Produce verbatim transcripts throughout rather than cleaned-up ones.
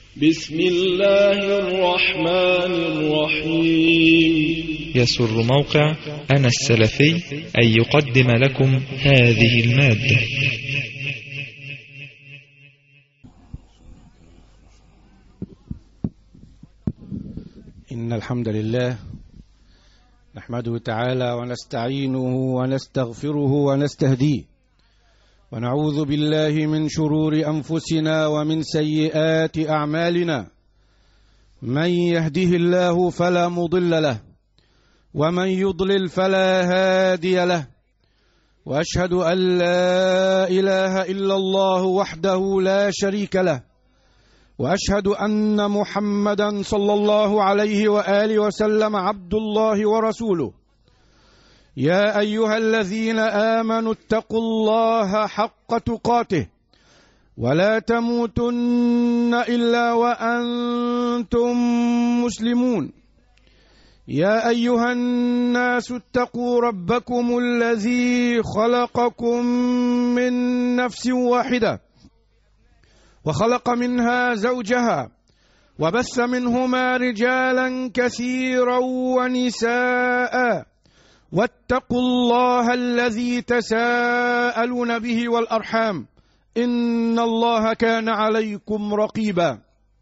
بسم الله الرحمن الرحيم. يسر موقع أنا السلفي أن يقدم لكم هذه المادة. إن الحمد لله نحمده تعالى ونستعينه ونستغفره ونستهديه، ونعوذ بالله من شرور أنفسنا ومن سيئات أعمالنا. من يهده الله فلا مضل له، ومن يضلل فلا هادي له، وأشهد أن لا إله إلا الله وحده لا شريك له، وأشهد أن محمدا صلى الله عليه وآله وسلم عبد الله ورسوله. يا أيها الذين آمنوا اتقوا الله حق تقاته ولا تموتن إلا وأنتم مسلمون. يا أيها الناس اتقوا ربكم الذي خلقكم من نفس واحدة وخلق منها زوجها وبث منهما رجالا كثيرا ونساء، واتقوا الله الذي تساءلون به والأرحام إن الله كان عليكم رقيبا.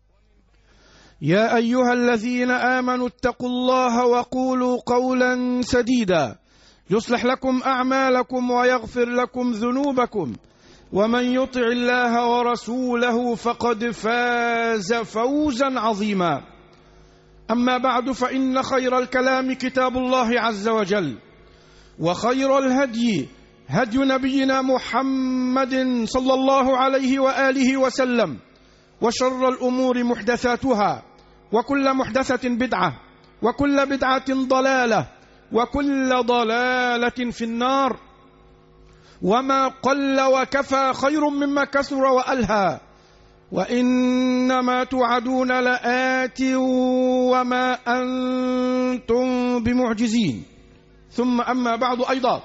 يا أيها الذين آمنوا اتقوا الله وقولوا قولا سديدا يصلح لكم أعمالكم ويغفر لكم ذنوبكم، ومن يطع الله ورسوله فقد فاز فوزا عظيما. أما بعد، فإن خير الكلام كتاب الله عز وجل، وخير الهدي هدي نبينا محمد صلى الله عليه وآله وسلم، وشر الأمور محدثاتها، وكل محدثة بدعة، وكل بدعة ضلالة، وكل ضلالة في النار. وما قل وكفى خير مما كثر وألهى، وإنما توعدون لآت وما أنتم بمعجزين. ثم أما بعد، أيضا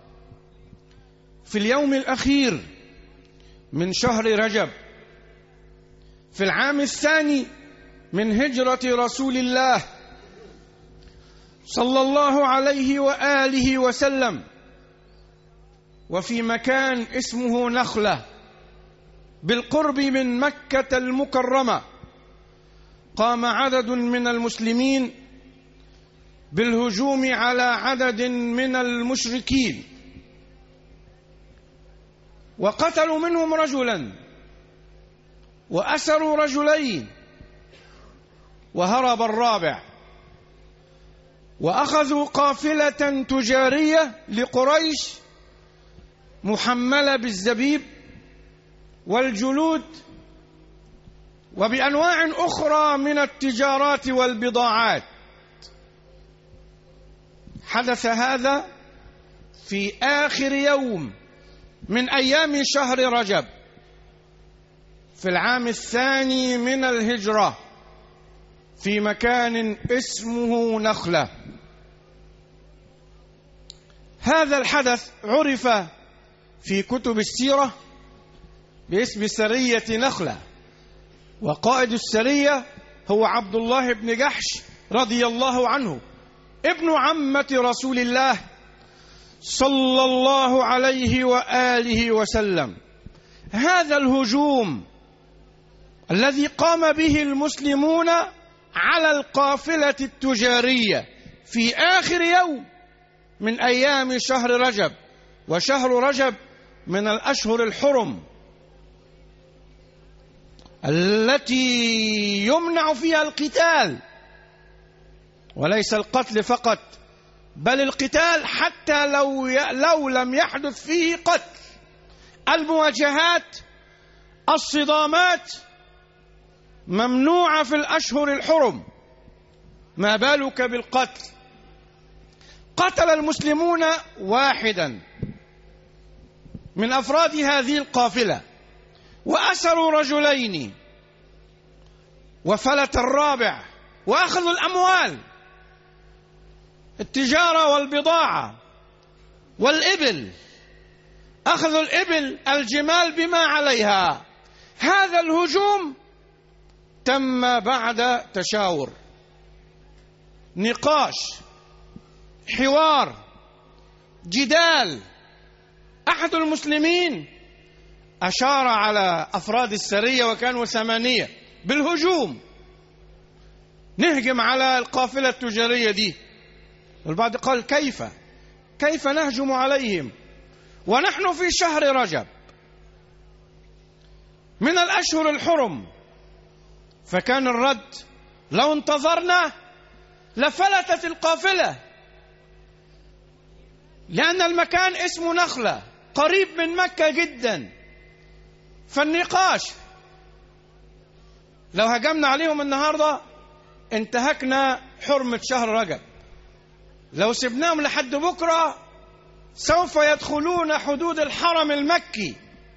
في اليوم الأخير من شهر رجب في العام الثاني من هجرة رسول الله صلى الله عليه وآله وسلم، وفي مكان اسمه نخلة بالقرب من مكة المكرمة، قام عدد من المسلمين بالهجوم على عدد من المشركين، وقتلوا منهم رجلا وأسروا رجلين وهرب الرابع، وأخذوا قافلة تجارية لقريش محملة بالزبيب والجلود وبأنواع أخرى من التجارات والبضاعات. حدث هذا في آخر يوم من أيام شهر رجب في العام الثاني من الهجرة في مكان اسمه نخلة. هذا الحدث عرف في كتب السيرة باسم سرية نخلة، وقائد السرية هو عبد الله بن جحش رضي الله عنه، ابن عمة رسول الله صلى الله عليه وآله وسلم. هذا الهجوم الذي قام به المسلمون على القافلة التجارية في آخر يوم من أيام شهر رجب، وشهر رجب من الأشهر الحرم التي يمنع فيها القتال، وليس القتل فقط، بل القتال حتى لو لو لم يحدث فيه قتل. المواجهات، الصدامات ممنوعة في الأشهر الحرم، ما بالك بالقتل. قتل المسلمون واحدا من أفراد هذه القافلة، وأسروا رجلين، وفلت الرابع، وأخذوا الأموال، التجارة والبضاعة والإبل، أخذوا الإبل، الجمال بما عليها. هذا الهجوم تم بعد تشاور، نقاش، حوار، جدال. أحد المسلمين أشار على أفراد السرية وكانوا ثمانية بالهجوم، نهجم على القافلة التجارية دي. والبعض قال كيف كيف نهجم عليهم ونحن في شهر رجب من الأشهر الحرم؟ فكان الرد: لو انتظرنا لفلتت القافلة، لأن المكان اسمه نخلة قريب من مكة جدا. فالنقاش لو هجمنا عليهم النهاردة انتهكنا حرمة شهر رجب، لو سبناهم لحد بكرة سوف يدخلون حدود الحرم المكي،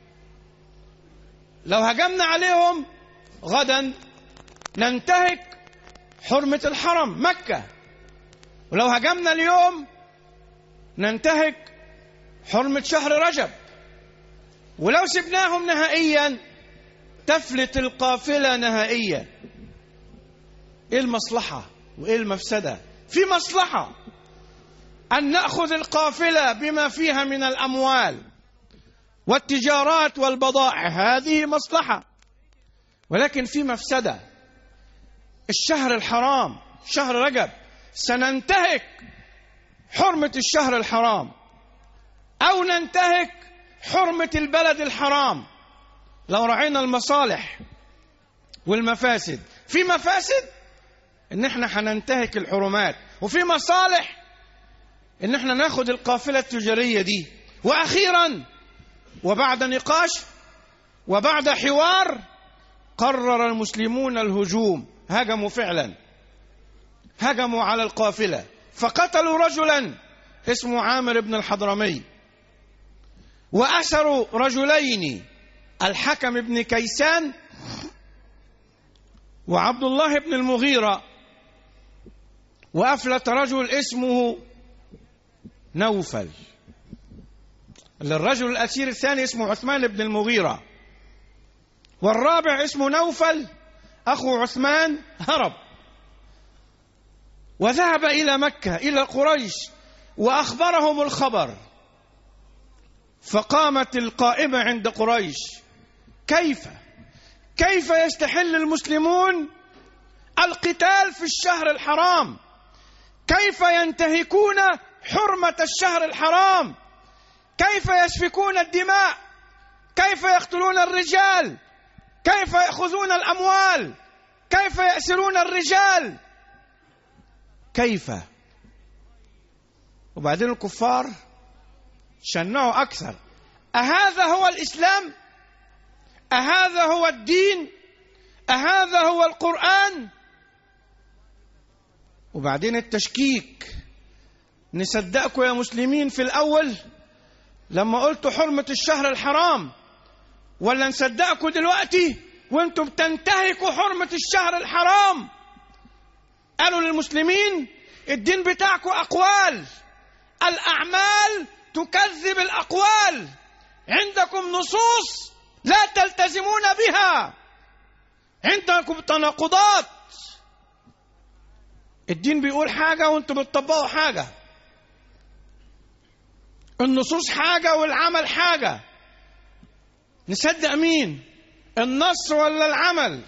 لو هجمنا عليهم غدا ننتهك حرمة الحرم مكة، ولو هجمنا اليوم ننتهك حرمة شهر رجب، ولو سبناهم نهائيا تفلت القافلة نهائيا. ايه المصلحة وايه المفسدة؟ في مصلحة أن نأخذ القافلة بما فيها من الأموال والتجارات والبضائع، هذه مصلحة، ولكن في مفسدة. الشهر الحرام شهر رجب سننتهك حرمة الشهر الحرام أو ننتهك حرمة البلد الحرام. لو رعينا المصالح والمفاسد، في مفاسد إن احنا هننتهك الحرمات، وفي مصالح إن احنا ناخد القافلة التجارية دي. وأخيرا وبعد نقاش وبعد حوار قرر المسلمون الهجوم، هجموا فعلا، هجموا على القافلة فقتلوا رجلا اسمه عامر بن الحضرمي، وأسروا رجلين، الحكم بن كيسان وعبد الله بن المغيرة، وأفلت رجل اسمه نوفل. الرجل الأسير الثاني اسمه عثمان بن المغيرة، والرابع اسمه نوفل أخو عثمان، هرب وذهب إلى مكة إلى قريش وأخبرهم الخبر. فقامت القائمة عند قريش: كيف كيف يستحل المسلمون القتال في الشهر الحرام؟ كيف ينتهكون حرمة الشهر الحرام؟ كيف يسفكون الدماء؟ كيف يقتلون الرجال؟ كيف يأخذون الأموال؟ كيف يأسرون الرجال؟ كيف؟ وبعدين الكفار شنعوا أكثر: أهذا هو الإسلام؟ أهذا هو الدين؟ أهذا هو القرآن؟ وبعدين التشكيك: نصدقكم يا مسلمين في الأول لما قلتوا حرمة الشهر الحرام، ولا نصدقكم دلوقتي وانتم بتنتهكوا حرمة الشهر الحرام؟ قالوا للمسلمين: الدين بتاعكم أقوال، الأعمال تكذب الأقوال، عندكم نصوص لا تلتزمون بها، عندكم تناقضات، الدين بيقول حاجة وانتم بتطبقوا حاجة، النصوص حاجة والعمل حاجة. نصدق مين؟ النص ولا العمل؟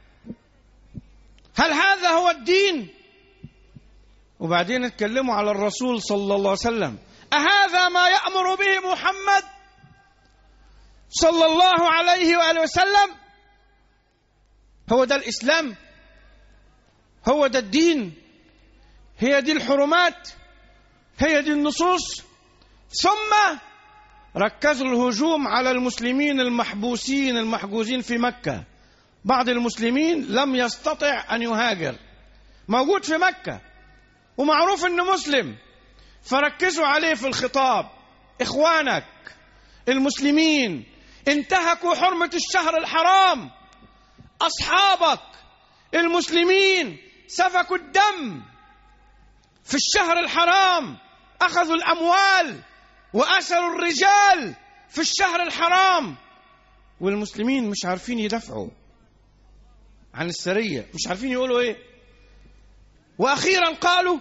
هل هذا هو الدين؟ وبعدين اتكلموا على الرسول صلى الله عليه وسلم: أهذا ما يأمر به محمد صلى الله عليه وآله وسلم؟ هو ده الإسلام؟ هو ده الدين؟ هي دي الحرمات؟ هي دي النصوص؟ ثم ركزوا الهجوم على المسلمين المحبوسين المحجوزين في مكة. بعض المسلمين لم يستطع أن يهاجر، موجود في مكة ومعروف أنه مسلم، فركزوا عليه في الخطاب: إخوانك المسلمين انتهكوا حرمة الشهر الحرام، أصحابك المسلمين سفكوا الدم في الشهر الحرام، أخذوا الأموال وأسروا الرجال في الشهر الحرام، والمسلمين مش عارفين يدفعوا. عن السرية، مش عارفين يقولوا ايه. واخيرا قالوا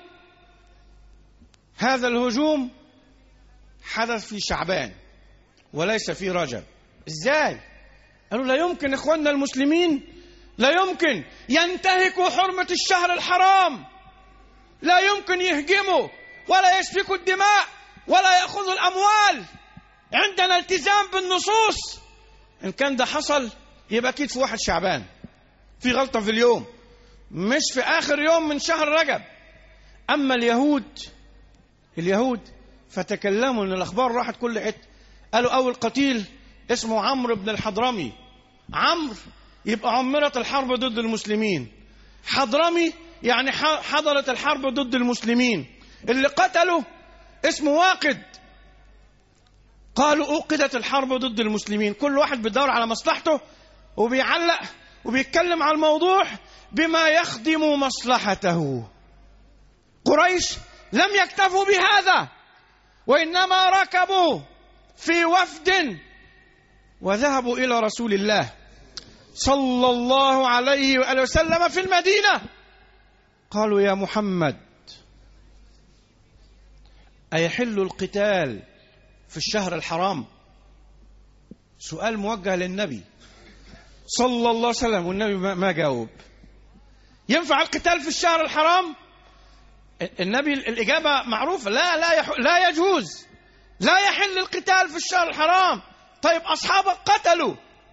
هذا الهجوم حدث في شعبان وليس في رجب. ازاي؟ قالوا لا يمكن اخواننا المسلمين لا يمكن ينتهكوا حرمة الشهر الحرام، لا يمكن يهجموا ولا يسفكوا الدماء ولا يأخذوا الأموال، عندنا التزام بالنصوص. إن كان ده حصل يبقى أكيد في واحد شعبان، في غلطة في اليوم، مش في آخر يوم من شهر رجب. أما اليهود اليهود فتكلموا إن الأخبار راحت كل حتة. قالوا أول قتيل اسمه عمرو بن الحضرمي. عمرو يبقى عمرت الحرب ضد المسلمين، حضرمي يعني حضرت الحرب ضد المسلمين. اللي قتله اسمه واقد. قالوا أوقدت الحرب ضد المسلمين. كل واحد بيدور على مصلحته وبيعلق وبيتكلم على الموضوع بما يخدم مصلحته. قريش لم يكتفوا بهذا، وإنما ركبوا في وفد وذهبوا إلى رسول الله صلى الله عليه وآله وسلم في المدينة. قالوا يا محمد أيحل القتال في الشهر الحرام؟ سؤال موجه للنبي صلى الله عليه وسلم، والنبي ما جاوب. ينفع القتال في الشهر الحرام؟ النبي الإجابة معروفة، لا لا يح... لا يجوز، لا يحل القتال في الشهر الحرام. طيب أصحابك قتلوا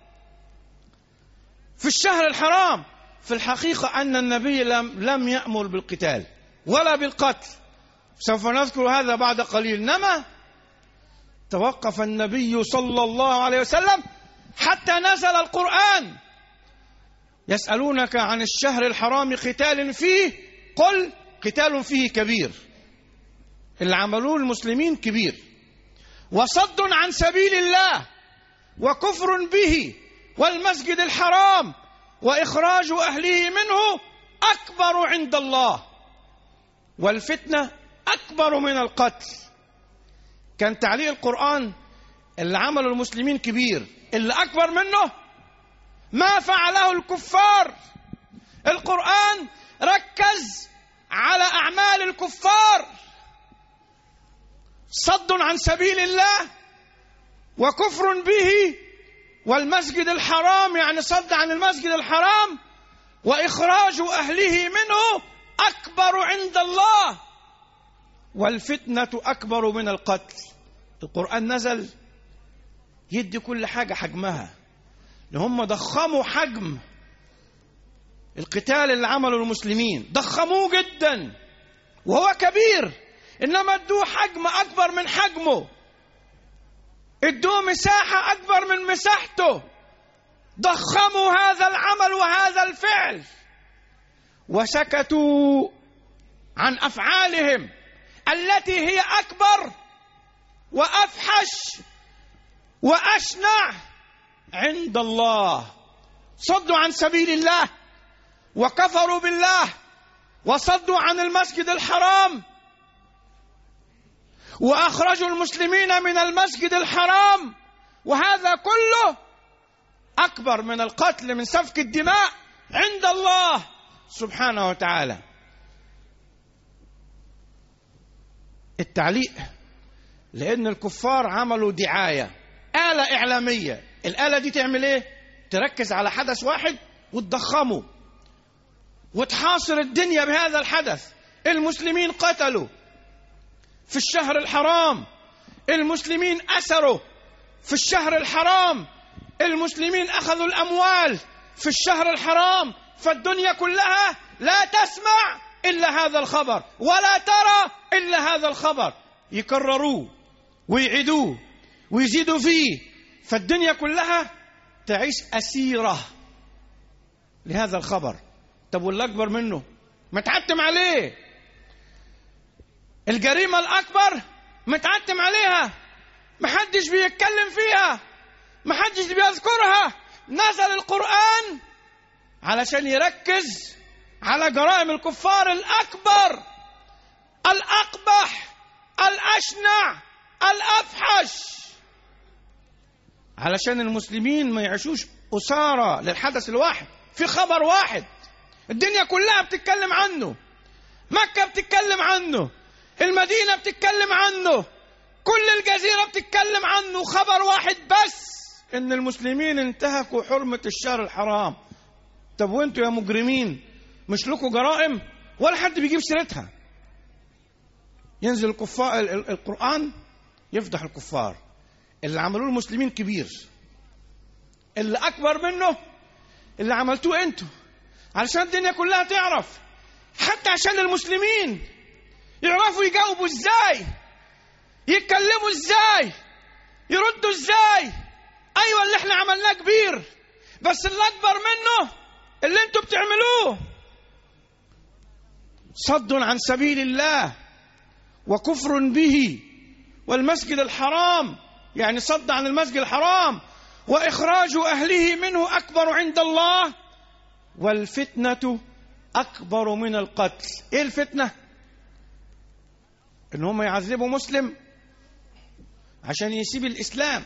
في الشهر الحرام. في الحقيقة أن النبي لم لم يأمر بالقتال ولا بالقتل، سوف نذكر هذا بعد قليل. إنما توقف النبي صلى الله عليه وسلم حتى نزل القرآن. يسألونك عن الشهر الحرام قتال فيه قل قتال فيه كبير. اللي عملوه المسلمين كبير، وصد عن سبيل الله وكفر به والمسجد الحرام وإخراج أهله منه أكبر عند الله والفتنة أكبر من القتل. كان تعليق القرآن اللي عمله المسلمين كبير، اللي أكبر منه ما فعله الكفار. القرآن ركز على أعمال الكفار، صد عن سبيل الله وكفر به والمسجد الحرام، يعني صد عن المسجد الحرام وإخراج أهله منه أكبر عند الله والفتنة أكبر من القتل. القرآن نزل يدي كل حاجة حجمها، لهم ضخموا حجم القتال اللي عمله المسلمين، ضخموه جدا وهو كبير، إنما ادوه حجم أكبر من حجمه، ادوه مساحة أكبر من مساحته، ضخموا هذا العمل وهذا الفعل وسكتوا عن أفعالهم التي هي أكبر وأفحش وأشنع عند الله. صدوا عن سبيل الله وكفروا بالله وصدوا عن المسجد الحرام وأخرجوا المسلمين من المسجد الحرام، وهذا كله أكبر من القتل، من سفك الدماء عند الله سبحانه وتعالى. التعليق لأن الكفار عملوا دعاية، آلة إعلامية. الآلة دي تعمل إيه؟ تركز على حدث واحد وتضخمه وتحاصر الدنيا بهذا الحدث. المسلمين قتلوا في الشهر الحرام، المسلمين أسروا في الشهر الحرام، المسلمين أخذوا الأموال في الشهر الحرام، فالدنيا كلها لا تسمع إلا هذا الخبر ولا ترى إلا هذا الخبر، يكرروه ويعيدوه ويزيدوا فيه، فالدنيا كلها تعيش أسيرة لهذا الخبر. طب واللي أكبر منه متعتم عليه، الجريمة الأكبر متعتم عليها، محدش بيتكلم فيها، محدش بيذكرها. نزل القرآن علشان يركز على جرائم الكفار الأكبر الأقبح الأشنع الأفحش، علشان المسلمين ما يعيشوش أسارة للحدث الواحد، في خبر واحد الدنيا كلها بتتكلم عنه، مكة بتتكلم عنه، المدينة بتتكلم عنه، كل الجزيرة بتتكلم عنه، خبر واحد بس، إن المسلمين انتهكوا حرمة الشهر الحرام. طب وانتوا يا مجرمين مش لكم جرائم ولا حد بيجيب سيرتها؟ ينزل الكفار القرآن يفضح الكفار. اللي عملوه المسلمين كبير، اللي أكبر منه اللي عملتوه انتوا، علشان الدنيا كلها تعرف، حتى عشان المسلمين يعرفوا يجاوبوا ازاي، يتكلموا ازاي، يردوا ازاي. ايوه اللي احنا عملناه كبير، بس اللي اكبر منه اللي انتوا بتعملوه، صد عن سبيل الله وكفر به والمسجد الحرام، يعني صد عن المسجد الحرام، وإخراج أهله منه أكبر عند الله، والفتنة أكبر من القتل. إيه الفتنة؟ إن هم يعذبوا مسلم عشان يسيب الإسلام،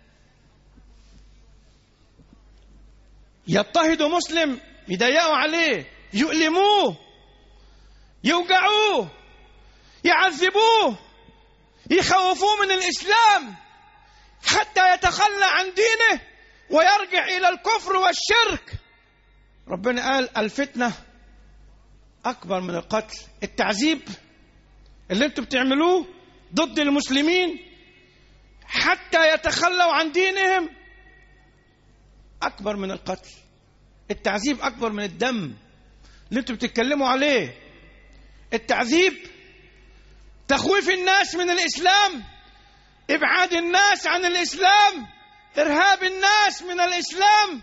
يضطهدوا مسلم، يضيقوا عليه، يؤلموه، يوجعوه، يعذبوه، يخوفوه من الإسلام حتى يتخلى عن دينه ويرجع إلى الكفر والشرك. ربنا قال الفتنة أكبر من القتل. التعذيب اللي انتوا بتعملوه ضد المسلمين حتى يتخلوا عن دينهم أكبر من القتل. التعذيب أكبر من الدم اللي انتوا بتتكلموا عليه. التعذيب تخويف الناس من الإسلام، إبعاد الناس عن الإسلام، إرهاب الناس من الإسلام،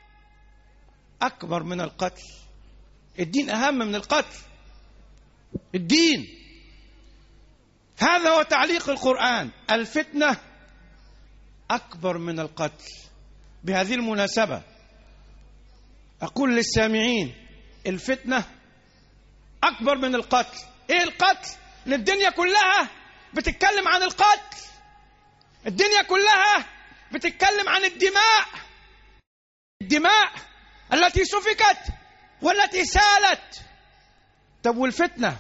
أكبر من القتل. الدين أهم من القتل. الدين، هذا هو تعليق القرآن، الفتنة أكبر من القتل. بهذه المناسبة أقول للسامعين الفتنة أكبر من القتل. إيه القتل؟ إن الدنيا كلها بتتكلم عن القتل، الدنيا كلها بتتكلم عن الدماء، الدماء التي سفكت والتي سالت. طب والفتنة؟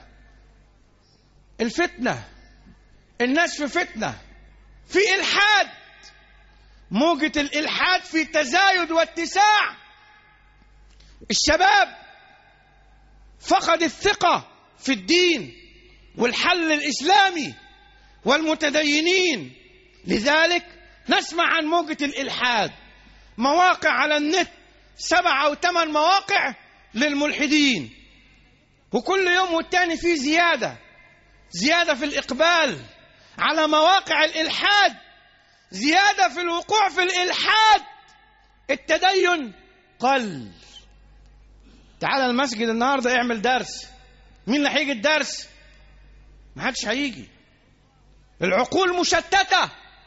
الفتنة الناس في فتنة، في إلحاد، موجة الإلحاد في تزايد واتساع. الشباب فقد الثقة في الدين والحل الإسلامي والمتدينين، لذلك نسمع عن موجة الإلحاد، مواقع على النت، سبع أو ثمان مواقع للملحدين، وكل يوم والتاني في زيادة زيادة في الإقبال على مواقع الإلحاد، زيادة في الوقوع في الإلحاد. التدين قل. تعال المسجد النهاردة اعمل درس، مين اللي هيجي الدرس؟ ما حدش هيجي. العقول مشتتة،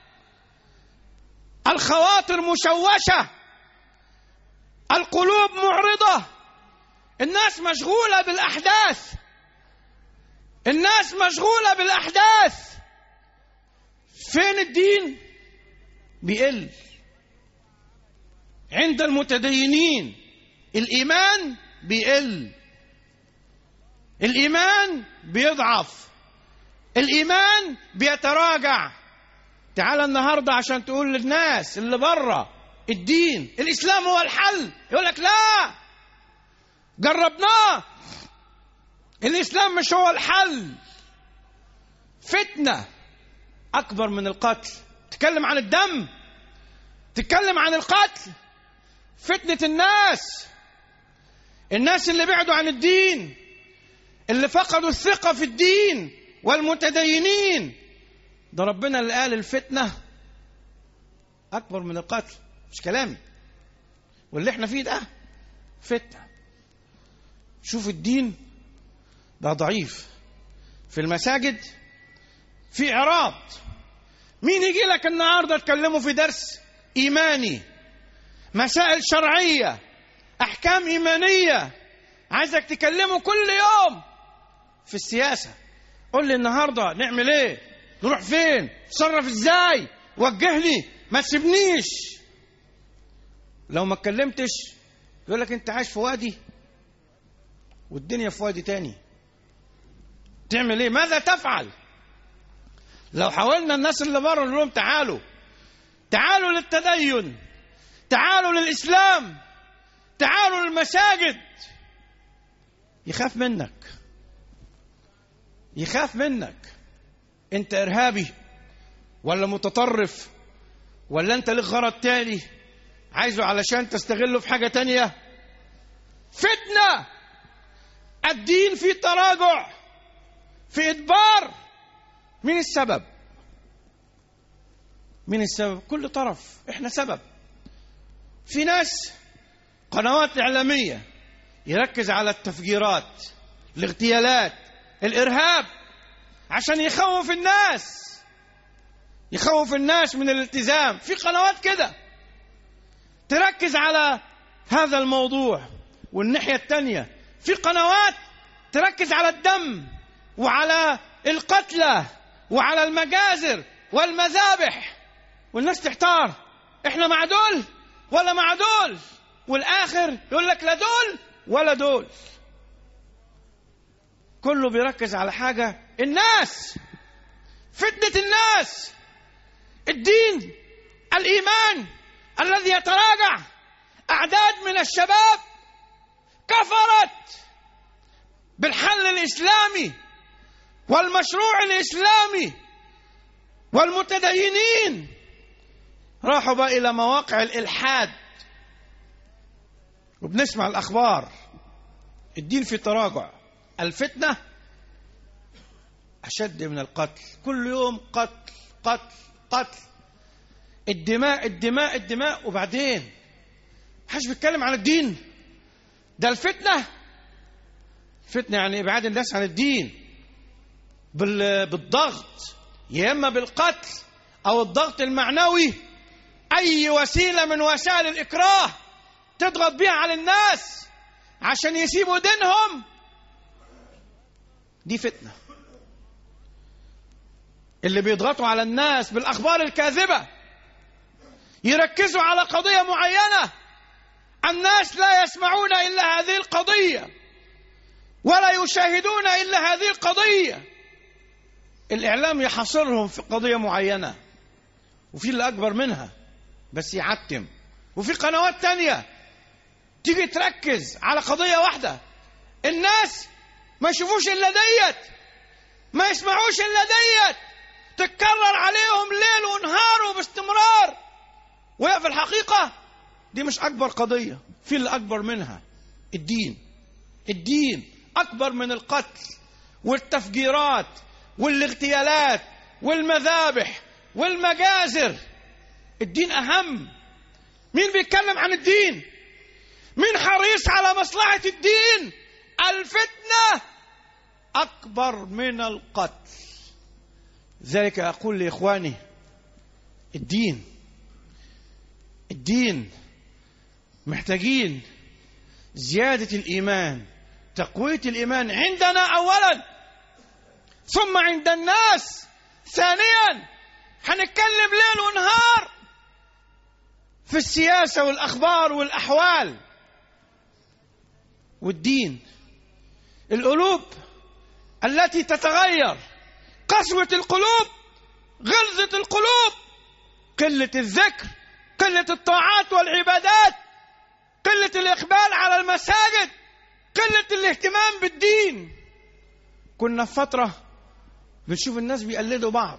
الخواطر مشوشة، القلوب معرضة، الناس مشغولة بالأحداث، الناس مشغولة بالأحداث. فين الدين؟ بيقل. عند المتدينين الإيمان بيقل، الإيمان بيضعف، الإيمان بيتراجع. تعال النهاردة عشان تقول للناس اللي بره الدين الإسلام هو الحل، يقول لك لا، جربناه، الإسلام مش هو الحل. فتنة أكبر من القتل. تتكلم عن الدم، تتكلم عن القتل. فتنة الناس، الناس اللي بعدوا عن الدين، اللي فقدوا الثقة في الدين والمتدينين. ده ربنا اللي قال الفتنة أكبر من القتل، مش كلامي. واللي احنا فيه ده فتنة. شوف الدين بقى ضعيف. في المساجد في إعراض. مين يجي لك النهاردة تكلمه في درس إيماني، مسائل شرعية، أحكام إيمانية، عايزك تكلمه كل يوم في السياسة. قول لي النهاردة نعمل ايه، نروح فين، تصرف ازاي، وجهني، ما تسيبنيش. لو ما اتكلمتش يقول لك انت عايش في وادي والدنيا في وادي تاني. تعمل ايه؟ ماذا تفعل؟ لو حاولنا الناس اللي بره نقول لهم تعالوا تعالوا للتدين، تعالوا للإسلام، تعالوا للمساجد، يخاف منك، يخاف منك. انت إرهابي ولا متطرف ولا انت لك غرض تاني عايزه علشان تستغله في حاجة تانية؟ فتنة. الدين في تراجع، في إدبار. مين السبب؟ مين السبب؟ كل طرف. احنا سبب. في ناس قنوات إعلامية يركز على التفجيرات، الاغتيالات، الإرهاب، عشان يخوف الناس، يخوف الناس من الالتزام. في قنوات كده تركز على هذا الموضوع. والناحية التانية في قنوات تركز على الدم وعلى القتلى وعلى المجازر والمذابح، والناس تحتار احنا مع دول ولا مع دول، والآخر يقول لك لا دول ولا دول. كله بيركز على حاجة، الناس، فتنة الناس، الدين، الإيمان الذي يتراجع. أعداد من الشباب كفرت بالحل الإسلامي والمشروع الإسلامي، والمتدينين راحوا بقى إلى مواقع الإلحاد. وبنسمع الأخبار، الدين في تراجع، الفتنة أشد من القتل، كل يوم قتل قتل قتل، الدماء الدماء الدماء. وبعدين محدش بيتكلم عن الدين. ده الفتنة. فتنة يعني إبعاد الناس عن الدين بالضغط، يا إما بالقتل أو الضغط المعنوي، أي وسيلة من وسائل الإكراه تضغط بها على الناس عشان يسيبوا دينهم. دي فتنة. اللي بيضغطوا على الناس بالأخبار الكاذبة، يركزوا على قضية معينة، الناس لا يسمعون إلا هذه القضية ولا يشاهدون إلا هذه القضية. الإعلام يحصرهم في قضية معينة، وفي اللي أكبر منها بس يعتم، وفي قنوات تانية تيجي تركز على قضية واحدة، الناس ما يشوفوش إلا ديت، ما يسمعوش إلا ديت، تتكرر عليهم ليل ونهار وباستمرار. وهي في الحقيقة دي مش أكبر قضية، في اللي أكبر منها، الدين. الدين أكبر من القتل والتفجيرات والاغتيالات والمذابح والمجازر. الدين أهم. مين بيتكلم عن الدين؟ مين حريص على مصلحة الدين؟ الفتنة أكبر من القتل. ذلك أقول لإخواني، الدين الدين محتاجين زيادة الإيمان، تقوية الإيمان عندنا أولا، ثم عند الناس ثانيا. هنتكلم ليل ونهار في السياسة والأخبار والأحوال والدين. القلوب التي تتغير، قسوة القلوب، غلظة القلوب، قلة الذكر، قلة الطاعات والعبادات، قلة الإقبال على المساجد، قلة الاهتمام بالدين. كنا في فترة بنشوف الناس بيقلدوا بعض،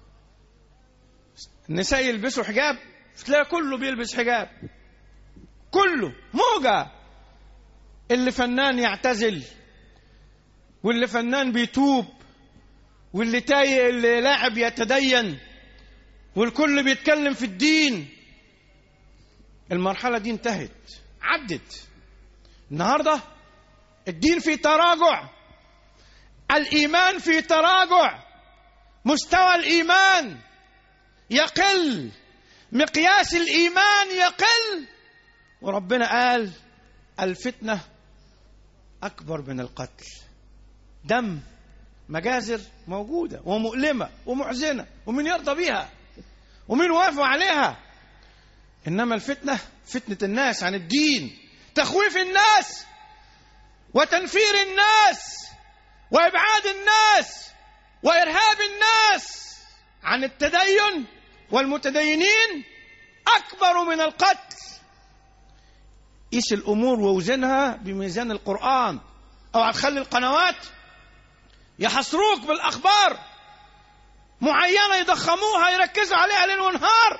النساء يلبسوا حجاب تلاقي كله بيلبس حجاب، كله موجة. اللي فنان يعتزل، واللي فنان بيتوب، واللي تاي اللي لاعب يتدين، والكل بيتكلم في الدين. المرحلة دي انتهت، عدت. النهاردة الدين في تراجع، الإيمان في تراجع، مستوى الإيمان يقل، مقياس الإيمان يقل. وربنا قال الفتنة أكبر من القتل. دم، مجازر موجودة ومؤلمة ومحزنة، ومن يرضى بيها ومن وافق عليها. إنما الفتنة، فتنة الناس عن الدين، تخويف الناس وتنفير الناس وإبعاد الناس وإرهاب الناس عن التدين والمتدينين أكبر من القتل. قيس الأمور ووزنها بميزان القرآن، أو هتخلي القنوات يحصروك بالأخبار معينة يضخموها يركزوا عليها ليل ونهار،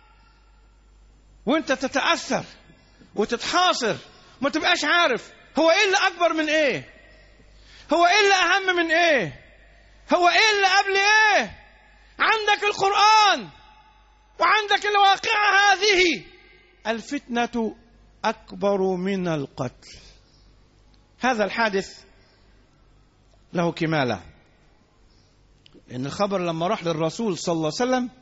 وانت تتأثر وتتحاصر وما تبقاش عارف هو ايه اللي أكبر من ايه، هو ايه اللي أهم من ايه، هو ايه اللي قبل ايه. عندك القرآن وعندك الواقعة هذه. الفتنة أكبر من القتل. هذا الحادث له كمالة، إن الخبر لما راح للرسول صلى الله عليه وسلم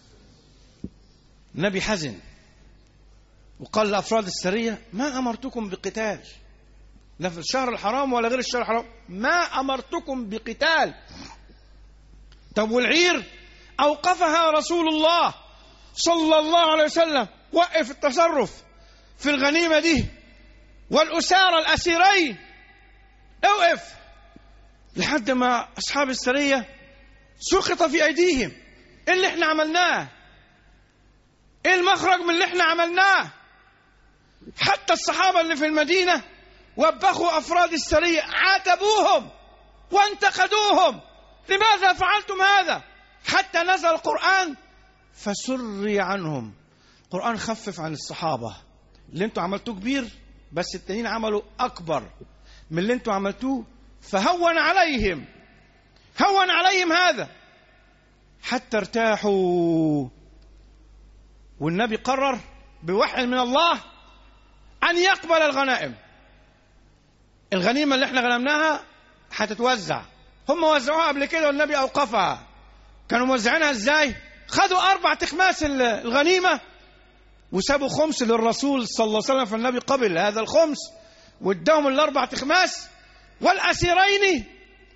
النبي حزن وقال لأفراد السرية: ما أمرتكم بقتال، لا في الشهر الحرام ولا غير الشهر الحرام، ما أمرتكم بقتال. طب والعير أوقفها رسول الله صلى الله عليه وسلم، وقف التصرف في الغنيمة دي والأسارى الأسيرين، اوقف لحد ما أصحاب السرية سقط في أيديهم. إيه اللي احنا عملناه؟ إيه المخرج من اللي احنا عملناه؟ حتى الصحابة اللي في المدينة وبخوا أفراد السرية، عاتبوهم وانتقدوهم: لماذا فعلتم هذا؟ حتى نزل القرآن فسري عنهم. القرآن خفف عن الصحابة، اللي انتوا عملتوه كبير بس التانيين عملوا أكبر من اللي انتوا عملتوه، فهون عليهم، هون عليهم هذا حتى ارتاحوا. والنبي قرر بوحي من الله أن يقبل الغنائم. الغنيمة اللي احنا غنمناها هتتوزع، هم وزعوها قبل كده والنبي أوقفها. كانوا موزعينها ازاي؟ خدوا أربع تخماس الغنيمة وسابوا خمس للرسول صلى الله عليه وسلم، فالنبي قبل هذا الخمس واداهم الأربع تخماس. والأسيرين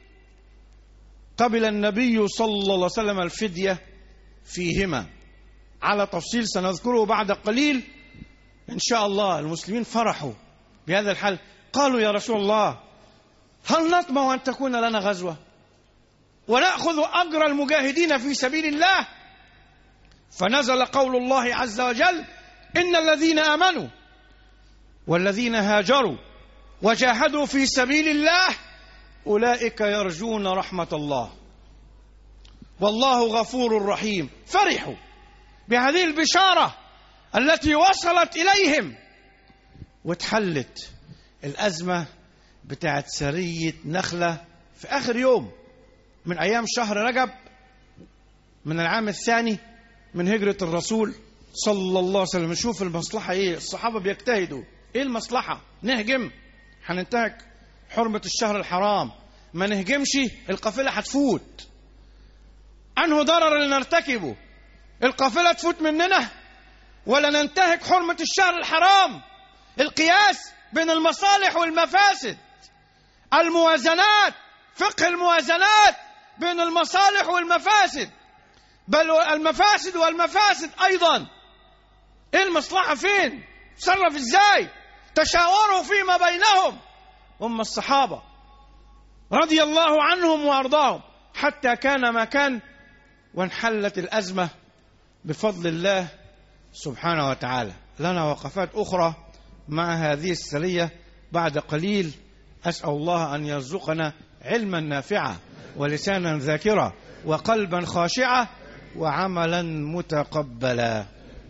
قبل النبي صلى الله عليه وسلم الفدية فيهما، على تفصيل سنذكره بعد قليل إن شاء الله. المسلمين فرحوا بهذا الحل، قالوا: يا رسول الله، هل نطمع أن تكون لنا غزوة ونأخذ أجر المجاهدين في سبيل الله؟ فنزل قول الله عز وجل: إن الذين آمنوا والذين هاجروا وجاهدوا في سبيل الله أولئك يرجون رحمة الله والله غفور رحيم. فرحوا بهذه البشارة التي وصلت إليهم، واتحلت الأزمة بتاعت سرية نخلة في آخر يوم من أيام شهر رجب من العام الثاني من هجرة الرسول صلى الله عليه وسلم. نشوف المصلحة إيه. الصحابة بيجتهدوا. إيه المصلحة؟ نهجم هننتهك حرمة الشهر الحرام، ما نهجمش القافلة هتفوت. أنه ضرر اللي نرتكبه؟ القافلة تفوت مننا ولا ننتهك حرمة الشهر الحرام؟ القياس بين المصالح والمفاسد، الموازنات، فقه الموازنات بين المصالح والمفاسد، بل المفاسد والمفاسد أيضا. إيه المصلحة فين؟ تصرف إزاي؟ تشاوروا فيما بينهم. هم الصحابة رضي الله عنهم وأرضاهم حتى كان ما كان، وانحلت الأزمة بفضل الله سبحانه وتعالى. لنا وقفات أخرى مع هذه السرية بعد قليل. أسأل الله أن يرزقنا علما نافعا ولسانا ذاكرا وقلبا خاشعا وعملا متقبلا.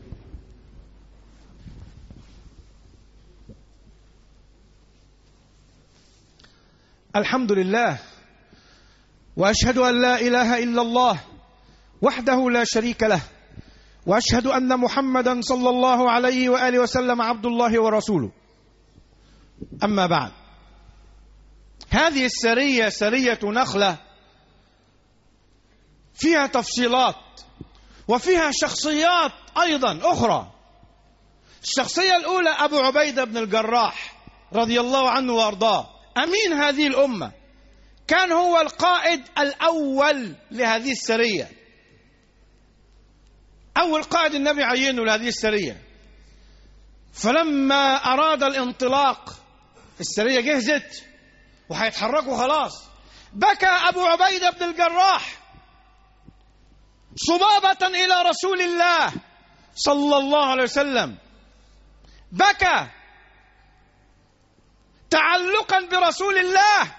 الحمد لله، وأشهد أن لا إله إلا الله وحده لا شريك له، وأشهد أن محمدا صلى الله عليه وآله وسلم عبد الله ورسوله. أما بعد، هذه السرية سرية نخلة فيها تفصيلات وفيها شخصيات أيضا أخرى. الشخصية الأولى أبو عبيدة بن الجراح رضي الله عنه وأرضاه، أمين هذه الأمة، كان هو القائد الأول لهذه السرية، أول قائد النبي عينه لهذه السرية. فلما أراد الانطلاق، السرية جهزت وهيتحركوا خلاص، بكى أبو عبيدة بن الجراح صبابة إلى رسول الله صلى الله عليه وسلم، بكى تعلقا برسول الله،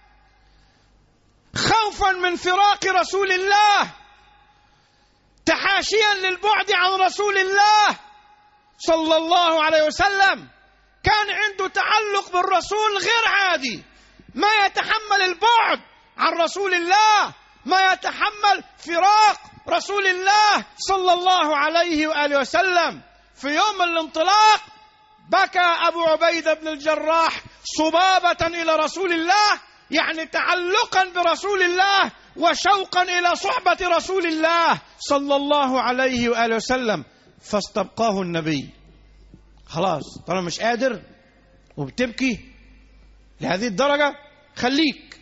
خوفا من فراق رسول الله، تحاشيا للبعد عن رسول الله صلى الله عليه وسلم. كان عنده تعلق بالرسول غير عادي، ما يتحمل البعد عن رسول الله، ما يتحمل فراق رسول الله صلى الله عليه وآله وسلم. في يوم الانطلاق بكى أبو عبيدة بن الجراح صبابة إلى رسول الله، يعني تعلقا برسول الله وشوقا إلى صحبة رسول الله صلى الله عليه وآله وسلم. فاستبقاه النبي، خلاص طالما مش قادر وبتبكي لهذه الدرجة خليك.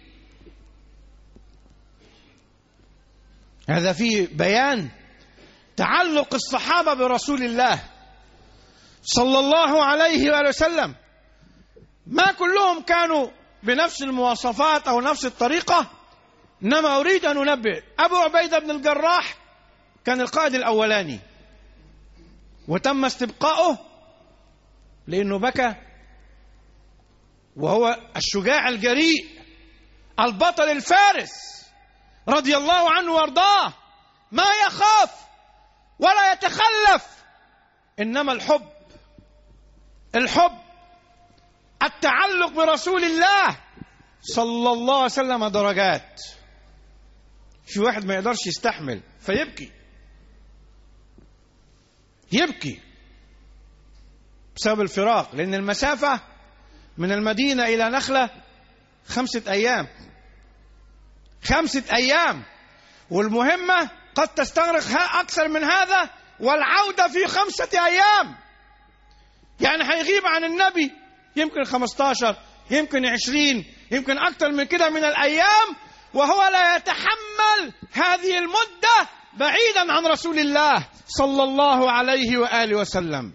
هذا فيه بيان تعلق الصحابة برسول الله صلى الله عليه وآله وسلم. ما كلهم كانوا بنفس المواصفات أو نفس الطريقة، إنما أريد أن أنبه. أبو عبيدة بن الجراح كان القائد الأولاني وتم استبقاؤه لأنه بكى، وهو الشجاع الجريء البطل الفارس رضي الله عنه وارضاه، ما يخاف ولا يتخلف، إنما الحب الحب التعلق برسول الله صلى الله عليه وسلم درجات. في واحد ما يقدرش يستحمل فيبكي، يبكي بسبب الفراق، لأن المسافة من المدينة إلى نخلة خمسة أيام خمسة أيام والمهمة قد تستغرق أكثر من هذا، والعودة في خمسة أيام. يعني هيغيب عن النبي يمكن خمستاشر، يمكن عشرين، يمكن أكثر من كده من الأيام، وهو لا يتحمل هذه المدة بعيدا عن رسول الله صلى الله عليه وآله وسلم.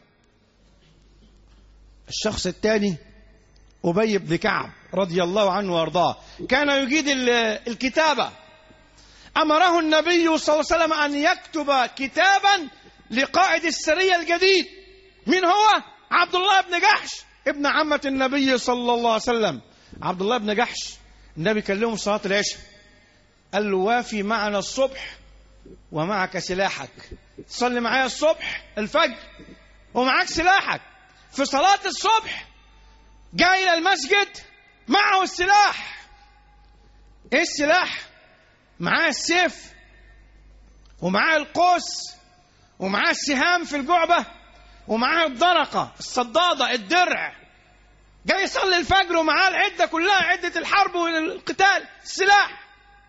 الشخص الثاني أبي بن كعب رضي الله عنه وارضاه، كان يجيد الكتابة. أمره النبي صلى الله عليه وسلم أن يكتب كتابا لقائد السرية الجديد. من هو؟ عبد الله بن جحش ابن عمة النبي صلى الله عليه وسلم. عبد الله بن جحش النبي كلمه صلاة العشاء، قال له وافي معنا الصبح ومعك سلاحك، تصلي معايا الصبح الفجر ومعك سلاحك. في صلاة الصبح جاء إلى المسجد معه السلاح. إيه السلاح؟ معاه السيف ومعاه القوس ومعاه السهام في الجعبة ومعاه الضرقة الصدادة الدرع. جاي يصلي الفجر ومعاه العدة كلها، عدة الحرب والقتال، السلاح.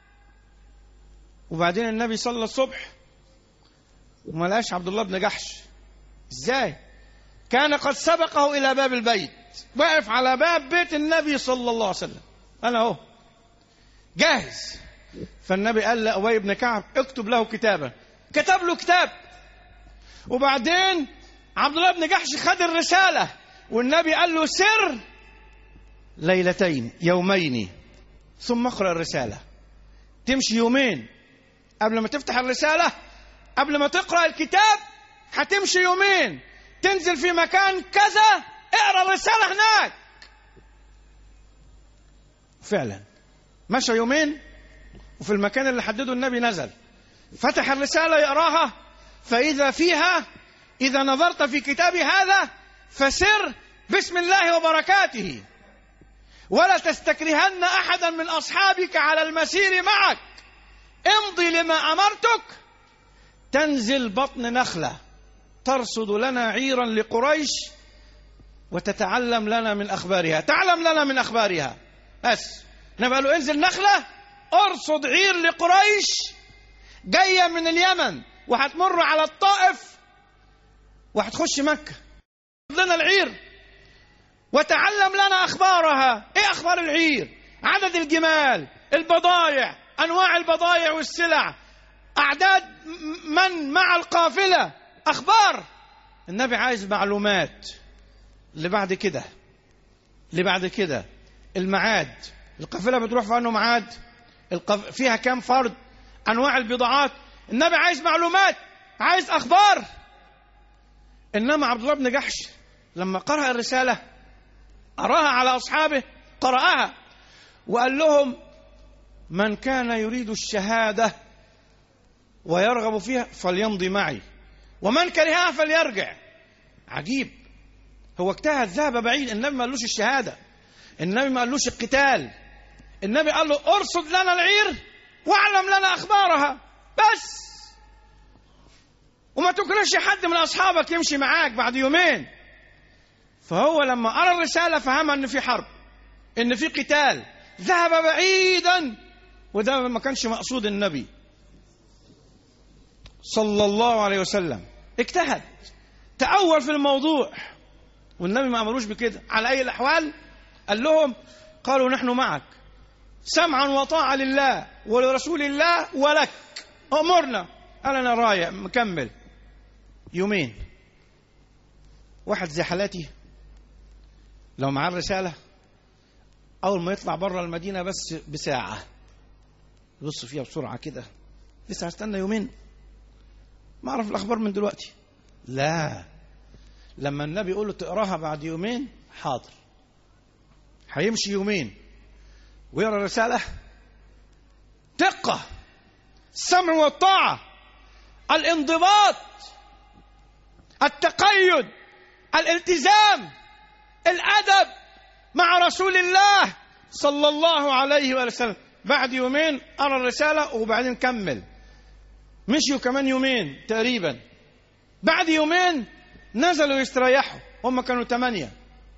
وبعدين النبي صلى الصبح وما لقاش عبد الله بن جحش. ازاي؟ كان قد سبقه إلى باب البيت، واقف على باب بيت النبي صلى الله عليه وسلم، أنا أهو جاهز. فالنبي قال لأبي بن كعب اكتب له كتابا، كتب له كتاب. وبعدين عبد الله بن جحش خد الرسالة، والنبي قال له سر ليلتين يومين ثم اقرأ الرسالة. تمشي يومين قبل ما تفتح الرسالة، قبل ما تقرأ الكتاب هتمشي يومين، تنزل في مكان كذا اقرأ الرسالة هناك. فعلا مشى يومين، وفي المكان اللي حدده النبي نزل، فتح الرسالة يقراها، فإذا فيها إذا نظرت في كتابي هذا فسر بسم الله وبركاته، ولا تستكرهن أحدا من أصحابك على المسير معك، امضي لما أمرتك، تنزل بطن نخلة ترصد لنا عيرا لقريش وتتعلم لنا من أخبارها، تعلم لنا من أخبارها. بس نبقى له انزل نخلة ارصد عير لقريش جاية من اليمن وهتمر على الطائف وهتخش مكة، لنا العير وتعلم لنا أخبارها. ايه أخبار العير؟ عدد الجمال، البضائع، أنواع البضائع والسلع، أعداد من مع القافلة، أخبار. النبي عايز معلومات اللي بعد كده اللي بعد كده المعاد. القافلة بتروح في أنه معاد، القف... فيها كم فرد، أنواع البضاعات. النبي عايز معلومات، عايز أخبار. إنما عبد الله بن جحش لما قرأ الرسالة أراها على أصحابه، قرأها وقال لهم: من كان يريد الشهادة ويرغب فيها فليمضي معي، ومن كرهها فليرجع. عجيب، هو اجتهد، ذهب بعيد. النبي ما قالوش الشهادة، النبي ما قالوش القتال، النبي قال له: ارصد لنا العير واعلم لنا أخبارها بس، وما تكرهش حد من أصحابك يمشي معاك بعد يومين. فهو لما قرأ الرسالة فهم أن في حرب، أن في قتال، ذهب بعيدا، وده ما كانش مقصود النبي صلى الله عليه وسلم. اجتهد، تأول في الموضوع، والنبي ما أمروش بكده. على أي الأحوال قال لهم: قالوا نحن معك سمعا وطاعة لله ولرسول الله ولك، أمرنا. قال: أنا رايح مكمل. يومين. واحد زي حالاتي لو معاه الرسالة أول ما يطلع بره المدينة بس بساعة يبص فيها بسرعة كده، لسه هستنى يومين ما أعرف الأخبار من دلوقتي. لا، لما النبي يقول له تقراها بعد يومين، حاضر. هيمشي يومين ويقرا الرسالة. دقة، السمع والطاعة، الانضباط، التقيد، الالتزام، الأدب مع رسول الله صلى الله عليه وسلم. بعد يومين قرا الرسالة وبعدين كمل. مشيوا كمان يومين تقريبا. بعد يومين نزلوا يستريحوا، هم كانوا ثمانية،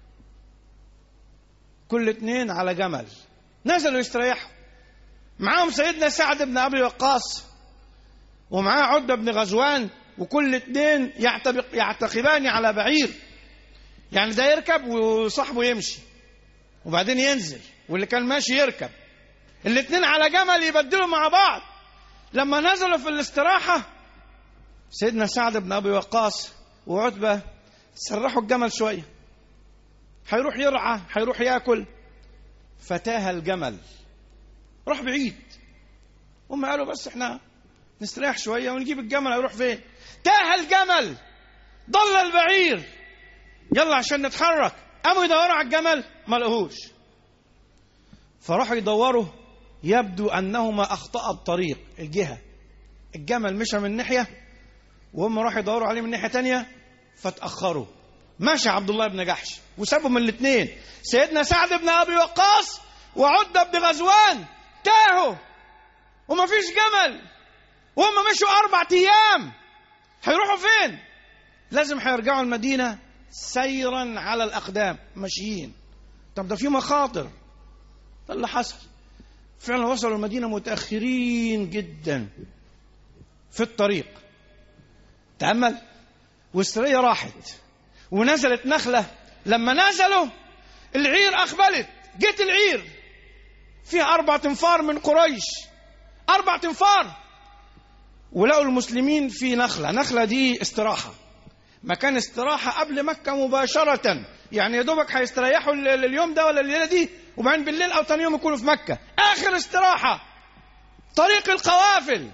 كل اثنين على جمل. نزلوا يستريحوا، معاهم سيدنا سعد بن أبي وقاص ومعاه عدة بن غزوان، وكل اثنين يعتقبان على بعير، يعني ده يركب وصاحبه يمشي وبعدين ينزل، واللي كان ماشي يركب، الاثنين على جمل يبدلوا مع بعض. لما نزلوا في الاستراحة سيدنا سعد بن أبي وقاص وعتبة سرحوا الجمل شوية، هيروح يرعى، هيروح ياكل، فتاه الجمل، راح بعيد. هم قالوا بس احنا نستريح شوية ونجيب الجمل، هيروح فين؟ تاه الجمل، ضل البعير، يلا عشان نتحرك. قاموا يدوروا على الجمل ما لقوهوش، فراحوا يدوروا، يبدو أنهما أخطأ الطريق، الجهة. الجمل مشى من ناحية وهم راحوا يدوروا عليه من ناحية تانية، فتأخروا. ماشي عبد الله بن جحش وسابوا من الاثنين، سيدنا سعد بن أبي وقاص وعدة بن غزوان تاهوا وما فيش جمل، وهم مشوا أربع أيام، هيروحوا فين؟ لازم هيرجعوا المدينة سيرا على الأقدام، ماشيين. طب ده في مخاطر. ده اللي حصل فعلا، وصلوا المدينة متأخرين جدا في الطريق. تأمل، والسرية راحت ونزلت نخلة. لما نزلوا العير أقبلت، جت العير فيها أربع تنفار من قريش، أربع تنفار، ولقوا المسلمين في نخلة. نخلة دي استراحة، مكان استراحة قبل مكة مباشرة، يعني يا دوبك هيستريحوا اليوم ده ولا الليلة دي، وبعدين بالليل أو تاني يوم يكونوا في مكة. آخر استراحة، طريق القوافل.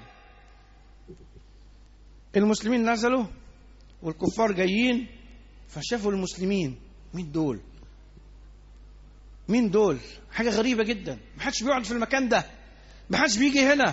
المسلمين نزلوا والكفار جايين، فشافوا المسلمين، مين دول؟ مين دول؟ حاجة غريبة جدا، محدش بيقعد في المكان ده، محدش بيجي هنا،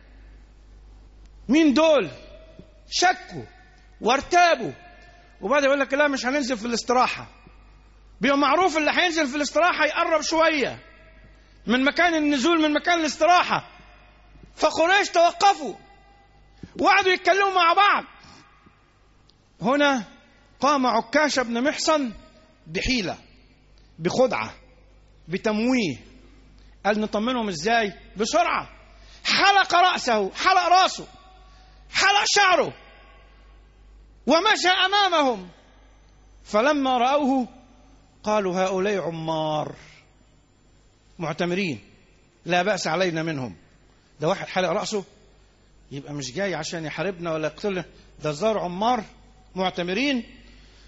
مين دول؟ شكوا وارتابوا، وبعد يقول لك لا مش هننزل في الاستراحة. بيبقى معروف اللي هينزل في الاستراحة يقرب شوية من مكان النزول، من مكان الاستراحة. فقريش توقفوا وقعدوا يتكلموا مع بعض. هنا قام عكاشة بن محصن بحيلة، بخدعة، بتمويه. قال نطمنهم ازاي؟ بسرعة. حلق رأسه، حلق رأسه، حلق شعره، ومشى أمامهم. فلما رأوه قالوا هؤلاء عمار معتمرين، لا بأس علينا منهم. ده واحد حلق رأسه يبقى مش جاي عشان يحاربنا ولا يقتلنا، ده الزار عمار معتمرين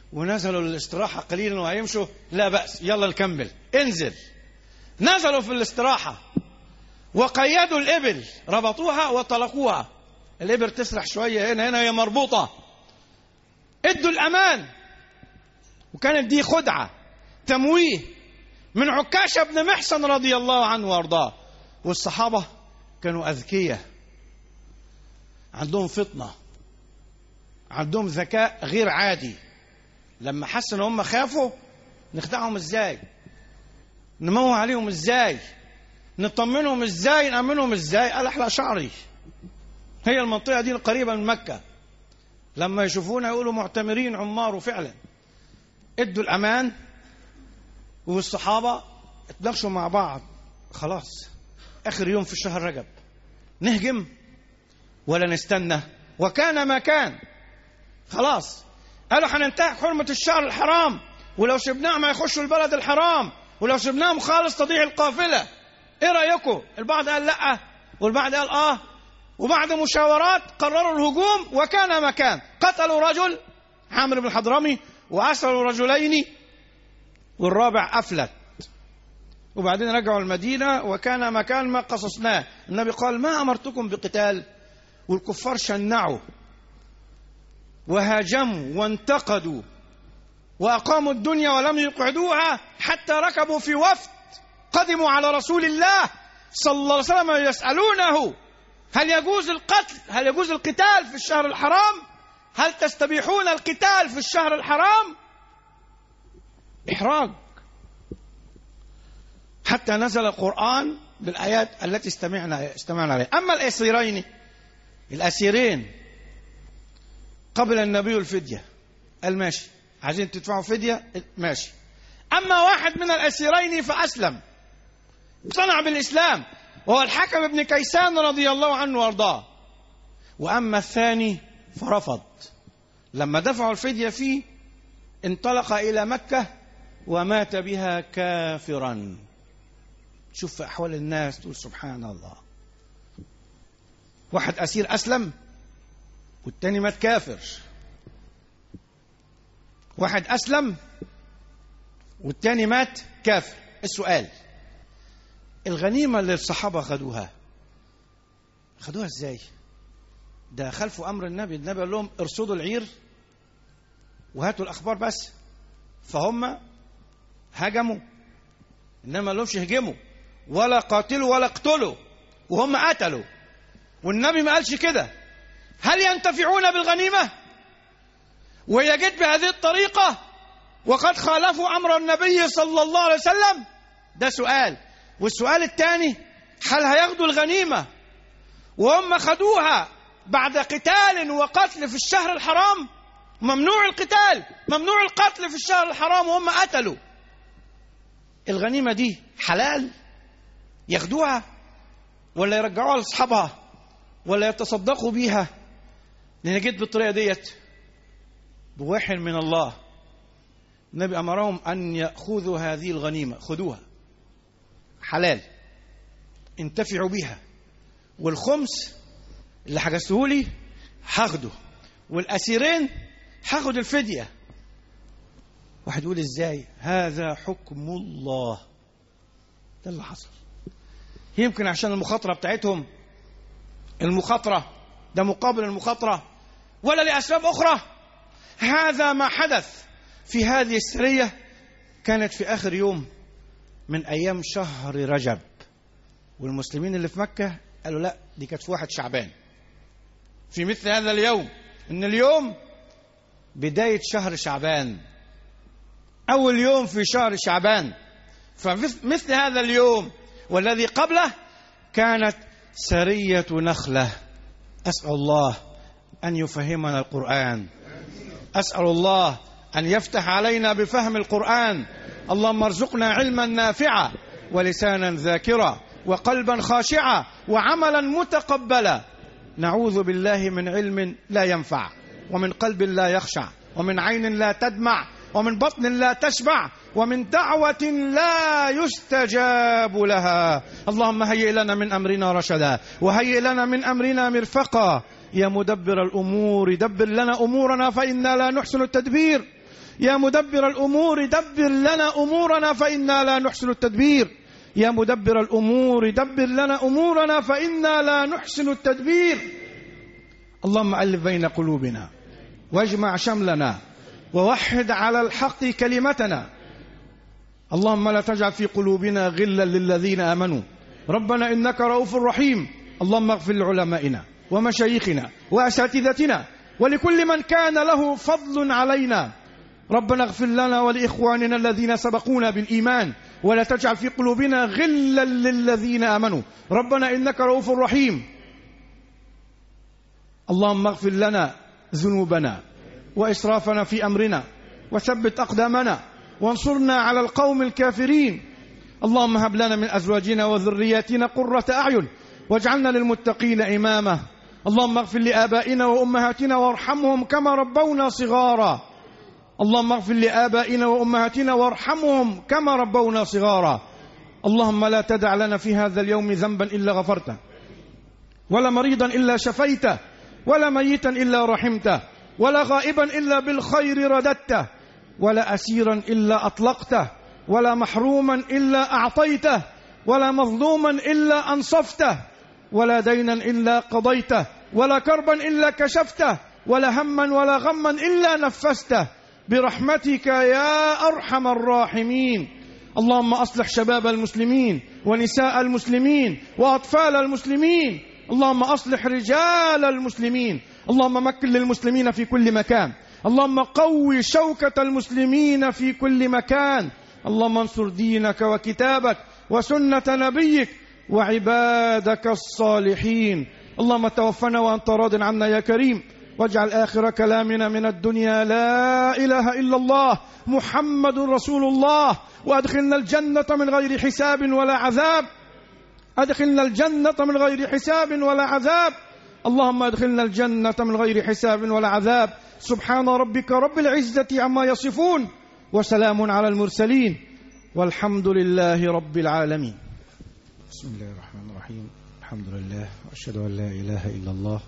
ونزلوا للاستراحة قليلا وهيمشوا، لا بأس يلا نكمل، انزل. نزلوا في الاستراحة وقيدوا الإبل، ربطوها وطلقوها. الإبل تسرح شوية هنا هنا هي مربوطة. ادوا الأمان. وكانت دي خدعة تمويه من عكاشة بن محصن رضي الله عنه وارضاه. والصحابة كانوا أذكياء، عندهم فطنة، عندهم ذكاء غير عادي. لما حسوا ان هم خافوا، نخدعهم ازاي، نموه عليهم ازاي، نطمنهم ازاي، نأمنهم ازاي. قال احلق شعري، هي المنطقة دي القريبة من مكة، لما يشوفونا يقولوا معتمرين عمار. وفعلا ادوا الأمان. والصحابة اتناقشوا مع بعض، خلاص آخر يوم في شهر رجب، نهجم ولا نستنى؟ وكان ما كان، خلاص قالوا هننتهك حرمة الشهر الحرام، ولو سبناهم ما يخشوا البلد الحرام، ولو سبناهم خالص تضيع القافلة. ايه رأيكم؟ البعض قال لا والبعض قال اه. وبعد مشاورات قرروا الهجوم، وكان ما كان. قتلوا رجل عامر بن الحضرمي، وأسروا رجلين، والرابع أفلت. وبعدين رجعوا المدينة، وكان مكان ما قصصناه. النبي قال ما أمرتكم بقتال، والكفار شنعوا وهاجموا وانتقدوا وأقاموا الدنيا ولم يقعدوها، حتى ركبوا في وفد قدموا على رسول الله صلى الله عليه وسلم يسألونه هل يجوز القتل، هل يجوز القتال في الشهر الحرام، هل تستبيحون القتال في الشهر الحرام؟ إحراج. حتى نزل القرآن بالآيات التي استمعنا استمعنا عليها. أما الأسيرين الأسيرين قبل النبي الفدية، قال ماشي، عايزين تدفعوا فدية ماشي. أما واحد من الأسيرين فأسلم، صنع بالإسلام، وهو الحكم بن كيسان رضي الله عنه وارضاه. وأما الثاني فرفض. لما دفعوا الفدية فيه انطلق إلى مكة ومات بها كافرا. شوف في أحوال الناس تقول سبحان الله. واحد أسير أسلم والتاني مات كافر. واحد أسلم والتاني مات كافر. السؤال، الغنيمة اللي الصحابة خدوها خدوها ازاي؟ ده خلفوا أمر النبي. النبي قال لهم ارصدوا العير وهاتوا الأخبار بس. فهم هجموا، إنما ما لهمش هجموا ولا قاتلوا ولا اقتلوا، وهم قتلوا. والنبي ما قالش كده. هل ينتفعون بالغنيمة وهي جت بهذه الطريقة وقد خالفوا أمر النبي صلى الله عليه وسلم؟ ده سؤال. والسؤال الثاني، هل هياخدوا الغنيمة وهم خدوها بعد قتال وقتل في الشهر الحرام؟ ممنوع القتال، ممنوع القتل في الشهر الحرام، وهم قتلوا. الغنيمة دي حلال ياخدوها ولا يرجعوها لأصحابها ولا يتصدقوا بيها؟ لأن جيت بالطريقة ديت بوحي من الله. النبي أمرهم أن يأخذوا هذه الغنيمة، خذوها حلال انتفعوا بيها، والخمس اللي حجزته لي هاخده، والأسيرين هاخد الفدية. واحد يقول ازاي؟ هذا حكم الله. ده اللي حصل. يمكن عشان المخاطرة بتاعتهم، المخاطرة ده مقابل المخاطرة، ولا لأسباب أخرى. هذا ما حدث في هذه السرية. كانت في آخر يوم من أيام شهر رجب، والمسلمين اللي في مكة قالوا لا، دي كانت في واحد شعبان، في مثل هذا اليوم، إن اليوم بداية شهر شعبان، أول يوم في شهر شعبان. فمثل هذا اليوم والذي قبله كانت سرية نخلة. أسأل الله أن يفهمنا القرآن، أسأل الله أن يفتح علينا بفهم القرآن. اللهم ارزقنا علما نافعا ولسانا ذاكرا وقلبا خاشعا وعملا متقبلا. نعوذ بالله من علم لا ينفع، ومن قلب لا يخشع، ومن عين لا تدمع، ومن بطن لا تشبع، ومن دعوة لا يستجاب لها. اللهم هيئ لنا من أمرنا رشدا، وهيئ لنا من أمرنا مرفقا. يا مدبر الأمور دبر لنا أمورنا فإنا لا نحسن التدبير. يا مدبر الأمور دبر لنا أمورنا فإنا لا نحسن التدبير. يا مدبر الأمور دبر لنا أمورنا فإنا لا نحسن التدبير. اللهم ألف بين قلوبنا واجمع شملنا ووحد على الحق كلمتنا. اللهم لا تجعل في قلوبنا غلا للذين آمنوا ربنا إنك رؤوف رحيم. اللهم اغفر لعلمائنا ومشايخنا وأساتذتنا ولكل من كان له فضل علينا. ربنا اغفر لنا ولإخواننا الذين سبقونا بالإيمان ولا تجعل في قلوبنا غلا للذين آمنوا ربنا إنك رؤوف رحيم. اللهم اغفر لنا ذنوبنا وإسرافنا في أمرنا وثبت أقدامنا وانصرنا على القوم الكافرين. اللهم هب لنا من أزواجنا وذرياتنا قرة أعين واجعلنا للمتقين إماما. اللهم اغفر لآبائنا وأمهاتنا وارحمهم كما ربونا صغارا. اللهم اغفر لآبائنا وأمهاتنا وارحمهم كما ربونا صغارا. اللهم لا تدع لنا في هذا اليوم ذنبا إلا غفرته ولا مريضا إلا شفيته ولا ميتا إلا رحمته ولا غائبا إلا بالخير رددته ولا أسيرا إلا أطلقته ولا محروما إلا أعطيته ولا مظلوما إلا أنصفته ولا دينا إلا قضيته ولا كربا إلا كشفته ولا هما ولا غما إلا نفسته برحمتك يا أرحم الراحمين. اللهم أصلح شباب المسلمين ونساء المسلمين وأطفال المسلمين. اللهم أصلح رجال المسلمين. اللهم مكن للمسلمين في كل مكان. اللهم قوي شوكة المسلمين في كل مكان. اللهم انصر دينك وكتابك وسنة نبيك وعبادك الصالحين. اللهم توفنا وأنت راض عنا يا كريم واجعل آخر كلامنا من الدنيا لا إله إلا الله محمد رسول الله. وأدخلنا الجنة من غير حساب ولا عذاب. أدخلنا الجنة من غير حساب ولا عذاب. اللهم أدخلنا الجنة من غير حساب ولا عذاب. سبحان ربك رب العزة عما يصفون وسلام على المرسلين والحمد لله رب العالمين. بسم الله الرحمن الرحيم. الحمد لله وأشهد أن لا إله إلا الله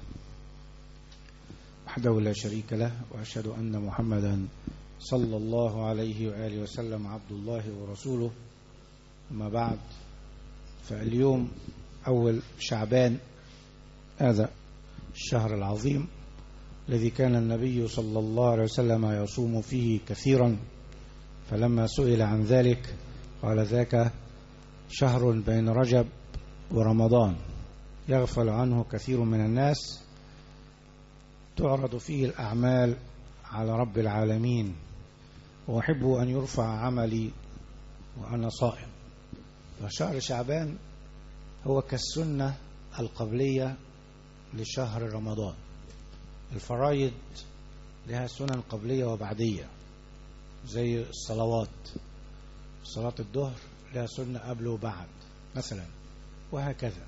وحده لا شريك له وأشهد أن محمدا صلى الله عليه وآله وسلم عبد الله ورسوله. أما بعد، فاليوم أول شعبان، هذا الشهر العظيم الذي كان النبي صلى الله عليه وسلم يصوم فيه كثيرا، فلما سئل عن ذلك قال ذاك شهر بين رجب ورمضان يغفل عنه كثير من الناس، تعرض فيه الأعمال على رب العالمين، وأحب أن يرفع عملي وأنا صائم. وشهر شعبان هو كالسنة القبلية لشهر رمضان. الفرائض لها سنن قبلية وبعدية زي الصلوات، صلاة الظهر لها سنة قبل وبعد مثلا، وهكذا.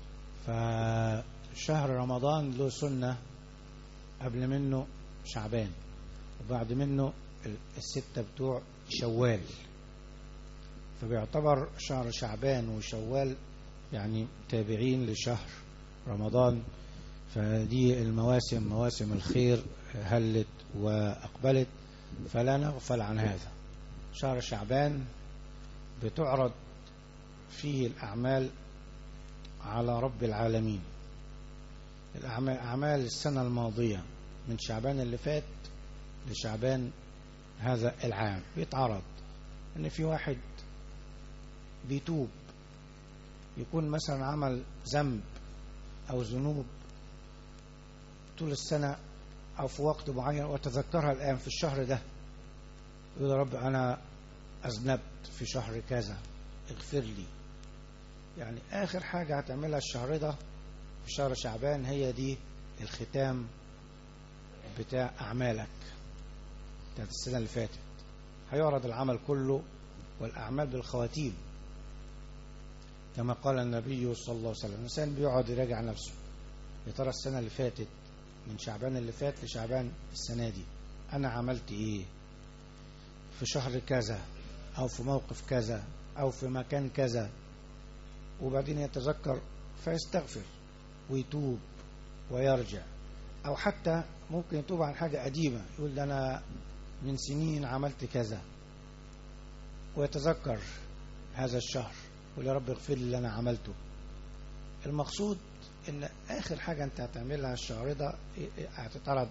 فشهر رمضان له سنة قبل منه شعبان، وبعد منه الستة بتوع شوال، فبيعتبر شهر شعبان وشوال يعني تابعين لشهر رمضان. فدي المواسم مواسم الخير هلت وأقبلت، فلا نغفل عن هذا. شهر شعبان بتعرض فيه الأعمال على رب العالمين، الأعمال السنة الماضية من شعبان اللي فات لشعبان هذا العام بيتعرض. ان في واحد بيتوب، يكون مثلا عمل ذنب او ذنوب طول السنة او في وقت معين وتذكرها الآن في الشهر ده، يقول يا رب انا اذنبت في شهر كذا اغفر لي. يعني اخر حاجة هتعملها الشهر ده في شهر شعبان هي دي الختام بتاع اعمالك بتاعت السنة اللي فاتت. هيعرض العمل كله والأعمال بالخواتيم، كما قال النبي صلى الله عليه وسلم. الإنسان بيقعد يراجع نفسه، يا ترى السنة اللي فاتت من شعبان اللي فات لشعبان السنة دي أنا عملت إيه في شهر كذا أو في موقف كذا أو في مكان كذا، وبعدين يتذكر فيستغفر ويتوب ويرجع. أو حتى ممكن يتوب عن حاجة قديمة، يقول ده أنا من سنين عملت كذا، ويتذكر هذا الشهر ويقول يا رب اغفر لي اللي أنا عملته. المقصود إن آخر حاجة أنت هتعملها الشهر ده هتتعرض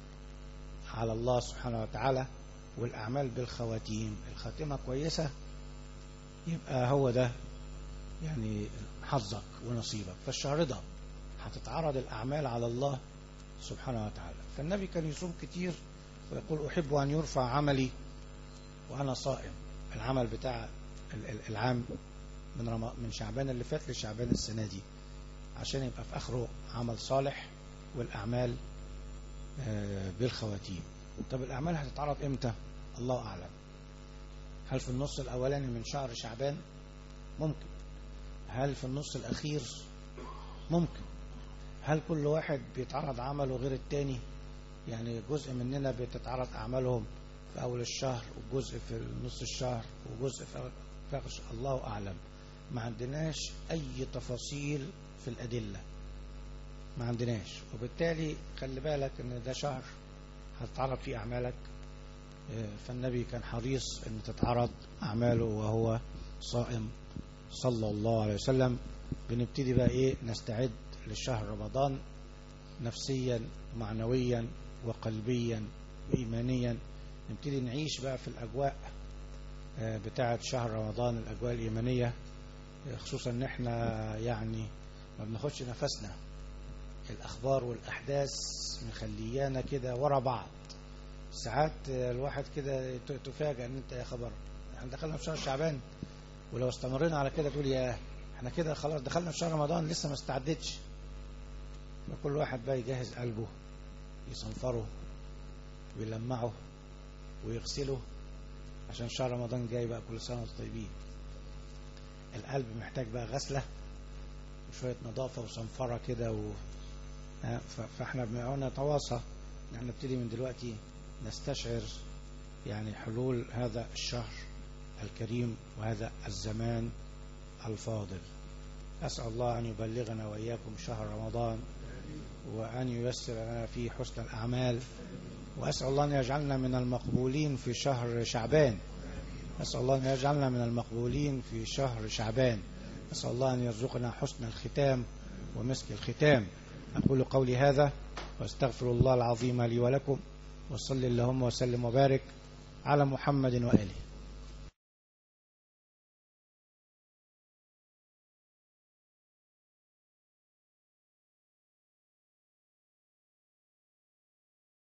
على الله سبحانه وتعالى، والأعمال بالخواتيم. الخاتمة كويسة يبقى هو ده يعني حظك ونصيبك. فالشهر ده هتتعرض الأعمال على الله سبحانه وتعالى. فالنبي كان يصوم كتير ويقول أحب أن يرفع عملي وأنا صائم. العمل بتاع العام من رم... من شعبان اللي فات لشعبان السنة دي، عشان يبقى في آخره عمل صالح والأعمال بالخواتيم. طب الأعمال هتتعرض إمتى؟ الله أعلم. هل في النص الأولاني من شهر شعبان؟ ممكن. هل في النص الأخير؟ ممكن. هل كل واحد بيتعرض عمله غير التاني؟ يعني جزء مننا بتتعرض أعمالهم في أول الشهر، وجزء في نص الشهر، وجزء في آخر الشهر. الله أعلم. ما عندناش أي تفاصيل في الأدلة، ما عندناش. وبالتالي خلي بالك ان ده شهر هتتعرض فيه اعمالك. فالنبي كان حريص ان تتعرض اعماله وهو صائم صلى الله عليه وسلم. بنبتدي بقى ايه؟ نستعد للشهر رمضان نفسيا ومعنويا وقلبيا وإيمانيا. نبتدي نعيش بقى في الأجواء بتاعة شهر رمضان، الأجواء الإيمانية، خصوصا ان احنا يعني ما بناخدش نفسنا. الأخبار والأحداث مخليانا كده ورا بعض. ساعات الواحد كده تفاجأ ان انت يا خبر احنا دخلنا في شهر شعبان، ولو استمرنا على كده تقول يا احنا كده خلاص دخلنا في شهر رمضان لسه ما استعدتش. كل واحد بقى يجهز قلبه، يصنفره ويلمعه ويغسله، عشان شهر رمضان جاي بقى. كل سنة وانتم طيبين. القلب محتاج بقى غسلة وشوية نظافة وصنفرة كده و... فاحنا بنقعد نتواصى يعني نبتدي من دلوقتي نستشعر يعني حلول هذا الشهر الكريم وهذا الزمان الفاضل. أسأل الله أن يبلغنا وإياكم شهر رمضان، وأن ييسر لنا فيه حسن الأعمال، وأسأل الله أن يجعلنا من المقبولين في شهر شعبان. أسأل الله أن يجعلنا من المقبولين في شهر شعبان. أسأل الله أن يرزقنا حسن الختام ومسك الختام. أقول قولي هذا واستغفر الله العظيم لي ولكم، وصل اللهم وسلم وبارك على محمد وآله.